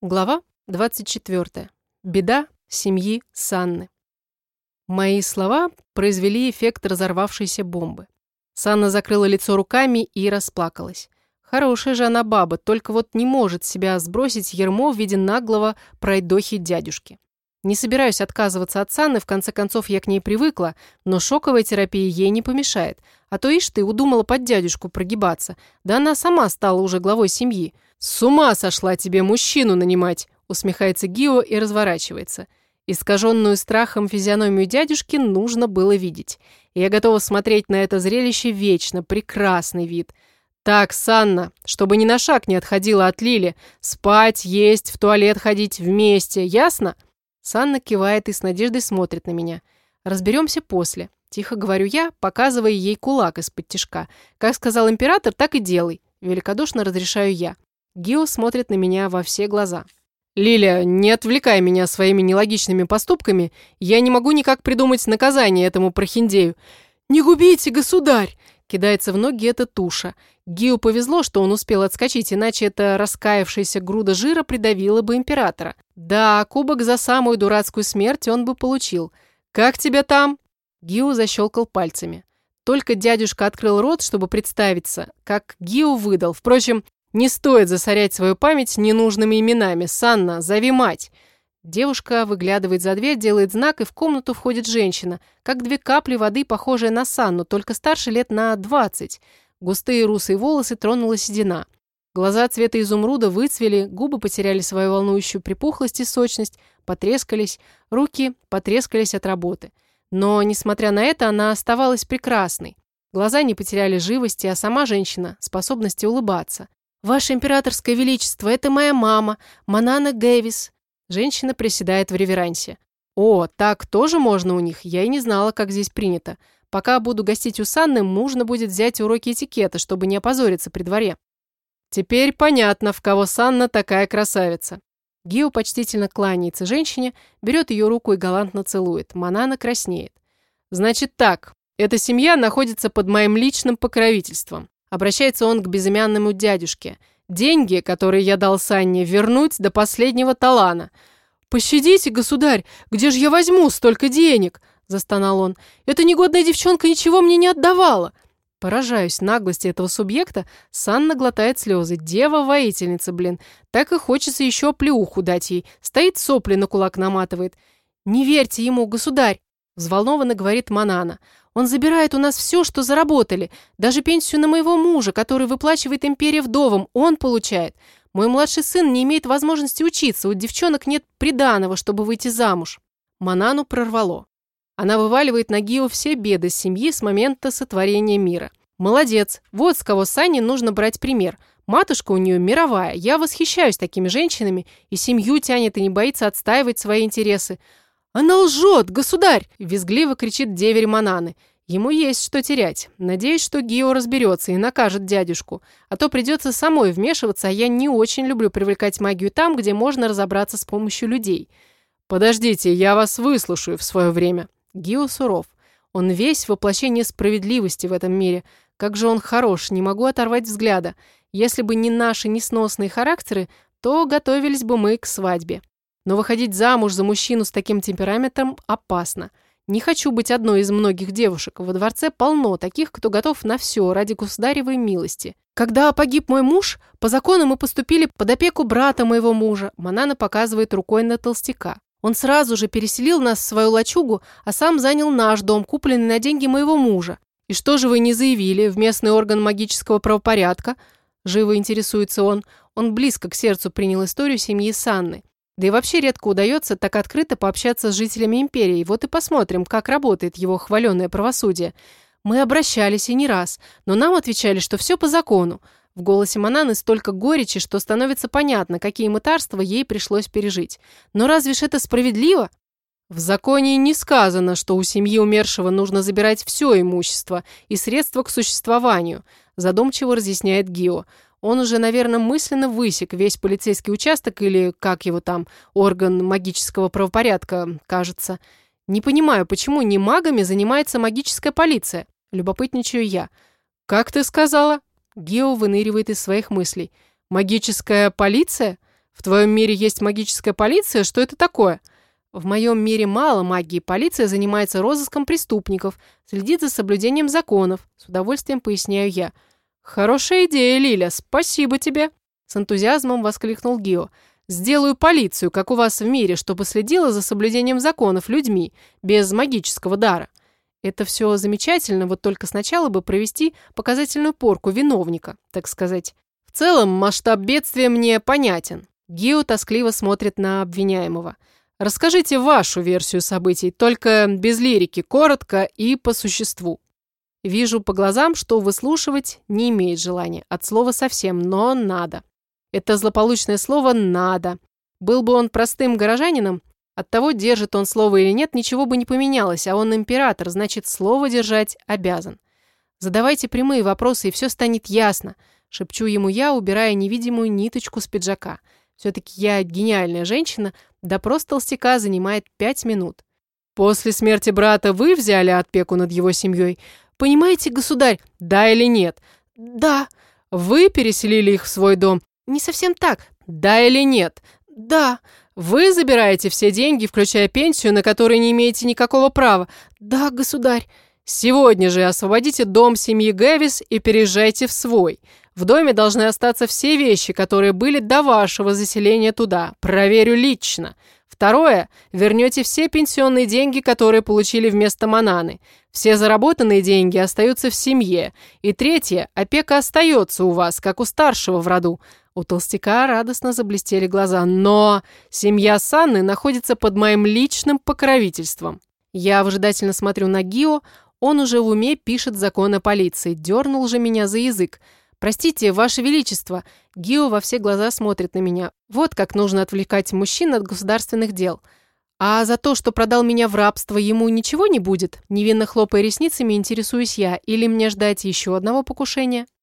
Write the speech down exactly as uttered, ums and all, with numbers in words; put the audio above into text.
Глава двадцать четвёртая. Беда семьи Санны. Мои слова произвели эффект разорвавшейся бомбы. Санна закрыла лицо руками и расплакалась. Хорошая же она баба, только вот не может себя сбросить ярмо в виде наглого пройдохи дядюшки. Не собираюсь отказываться от Санны, в конце концов я к ней привыкла, но шоковая терапия ей не помешает. А то, ишь ты, удумала под дядюшку прогибаться. Да она сама стала уже главой семьи. «С ума сошла тебе мужчину нанимать!» усмехается Гио и разворачивается. Искаженную страхом физиономию дядюшки нужно было видеть. Я готова смотреть на это зрелище вечно, прекрасный вид. «Так, Санна, чтобы ни на шаг не отходила от Лили, спать, есть, в туалет ходить вместе, ясно?» Санна кивает и с надеждой смотрит на меня. «Разберемся после», – тихо говорю я, показывая ей кулак из-под тишка. «Как сказал император, так и делай», – великодушно разрешаю я. Гио смотрит на меня во все глаза. «Лиля, не отвлекай меня своими нелогичными поступками. Я не могу никак придумать наказание этому прохиндею». «Не губите, государь!» Кидается в ноги эта туша. Гио повезло, что он успел отскочить, иначе эта раскаявшаяся груда жира придавила бы императора. Да, кубок за самую дурацкую смерть он бы получил. «Как тебя там?» Гио защелкал пальцами. Только дядюшка открыл рот, чтобы представиться, как Гио выдал. Впрочем, не стоит засорять свою память ненужными именами. «Санна, зови мать!» Девушка выглядывает за дверь, делает знак, и в комнату входит женщина, как две капли воды, похожая на Санну, только старше лет на двадцать. Густые русые волосы тронула седина. Глаза цвета изумруда выцвели, губы потеряли свою волнующую припухлость и сочность, потрескались, руки потрескались от работы. Но, несмотря на это, она оставалась прекрасной. Глаза не потеряли живости, а сама женщина – способности улыбаться. «Ваше императорское величество, это моя мама, Манана Гэвис». Женщина приседает в реверансе. «О, так тоже можно у них? Я и не знала, как здесь принято. Пока буду гостить у Санны, нужно будет взять уроки этикета, чтобы не опозориться при дворе». Теперь понятно, в кого Санна такая красавица. Гио почтительно кланяется женщине, берет ее руку и галантно целует. Манана краснеет. «Значит так, эта семья находится под моим личным покровительством». Обращается он к безымянному дядюшке. «Деньги, которые я дал Санне, вернуть до последнего талана». «Пощадите, государь, где же я возьму столько денег?» – застонал он. «Эта негодная девчонка ничего мне не отдавала». Поражаюсь наглости этого субъекта. Санна глотает слезы. Дева-воительница, блин. Так и хочется еще оплеуху дать ей. Стоит, сопли на кулак наматывает. «Не верьте ему, государь!» – взволнованно говорит Манана. «Он забирает у нас все, что заработали. Даже пенсию на моего мужа, который выплачивает империя вдовам, он получает. Мой младший сын не имеет возможности учиться. У девчонок нет приданого, чтобы выйти замуж». Манану прорвало. Она вываливает на Гио все беды семьи с момента сотворения мира. Молодец. Вот с кого Санне нужно брать пример. Матушка у нее мировая. Я восхищаюсь такими женщинами. И семью тянет, и не боится отстаивать свои интересы. «Она лжет, государь!» – визгливо кричит деверь Мананы. Ему есть что терять. Надеюсь, что Гио разберется и накажет дядюшку. А то придется самой вмешиваться, а я не очень люблю привлекать магию там, где можно разобраться с помощью людей. «Подождите, я вас выслушаю в свое время». Гио суров. Он весь воплощение справедливости в этом мире. Как же он хорош, не могу оторвать взгляда. Если бы не наши несносные характеры, то готовились бы мы к свадьбе. Но выходить замуж за мужчину с таким темпераментом опасно. Не хочу быть одной из многих девушек. Во дворце полно таких, кто готов на все ради государевой милости. Когда погиб мой муж, по закону мы поступили под опеку брата моего мужа. Манана показывает рукой на толстяка. Он сразу же переселил нас в свою лачугу, а сам занял наш дом, купленный на деньги моего мужа. И что же вы не заявили в местный орган магического правопорядка? Живо интересуется он. Он близко к сердцу принял историю семьи Санны. Да и вообще редко удается так открыто пообщаться с жителями империи. Вот и посмотрим, как работает его хваленое правосудие. Мы обращались и не раз, но нам отвечали, что все по закону. В голосе Мананы столько горечи, что становится понятно, какие мытарства ей пришлось пережить. Но разве ж это справедливо? В законе не сказано, что у семьи умершего нужно забирать все имущество и средства к существованию, задумчиво разъясняет Гио. Он уже, наверное, мысленно высек весь полицейский участок или, как его там, орган магического правопорядка, кажется. Не понимаю, почему не магами занимается магическая полиция? Любопытничаю я. «Как ты сказала?» Гио выныривает из своих мыслей. «Магическая полиция?» В твоем мире есть магическая полиция? Что это такое? В моем мире мало магии. Полиция занимается розыском преступников, следит за соблюдением законов. С удовольствием поясняю я. Хорошая идея, Лиля. Спасибо тебе. С энтузиазмом воскликнул Гио. Сделаю полицию, как у вас в мире, чтобы следила за соблюдением законов людьми, без магического дара. Это все замечательно, вот только сначала бы провести показательную порку виновника, так сказать. В целом, масштаб бедствия мне понятен. Гио тоскливо смотрит на обвиняемого. Расскажите вашу версию событий, только без лирики, коротко и по существу. Вижу по глазам, что выслушивать не имеет желания. От слова совсем, но надо. Это злополучное слово «надо». Был бы он простым горожанином, от того, держит он слово или нет, ничего бы не поменялось, а он император, значит, слово держать обязан. Задавайте прямые вопросы, и все станет ясно, шепчу ему я, убирая невидимую ниточку с пиджака. Все-таки я гениальная женщина, допрос толстяка занимает пять минут. После смерти брата вы взяли опеку над его семьей? Понимаете, государь, да или нет? Да. Вы переселили их в свой дом? Не совсем так. Да или нет? Да. Вы забираете все деньги, включая пенсию, на которые не имеете никакого права? Да, государь. Сегодня же освободите дом семьи Гэвис и переезжайте в свой. В доме должны остаться все вещи, которые были до вашего заселения туда. Проверю лично. Второе. Вернете все пенсионные деньги, которые получили вместо Мананы. Все заработанные деньги остаются в семье. И третье. Опека остается у вас, как у старшего в роду. У толстяка радостно заблестели глаза. Но семья Санны находится под моим личным покровительством. Я выжидательно смотрю на Гио. Он уже в уме пишет закон о полиции. Дернул же меня за язык. «Простите, Ваше Величество!» Гио во все глаза смотрит на меня. Вот как нужно отвлекать мужчин от государственных дел. А за то, что продал меня в рабство, ему ничего не будет? Невинно хлопая ресницами, интересуюсь я. Или мне ждать еще одного покушения?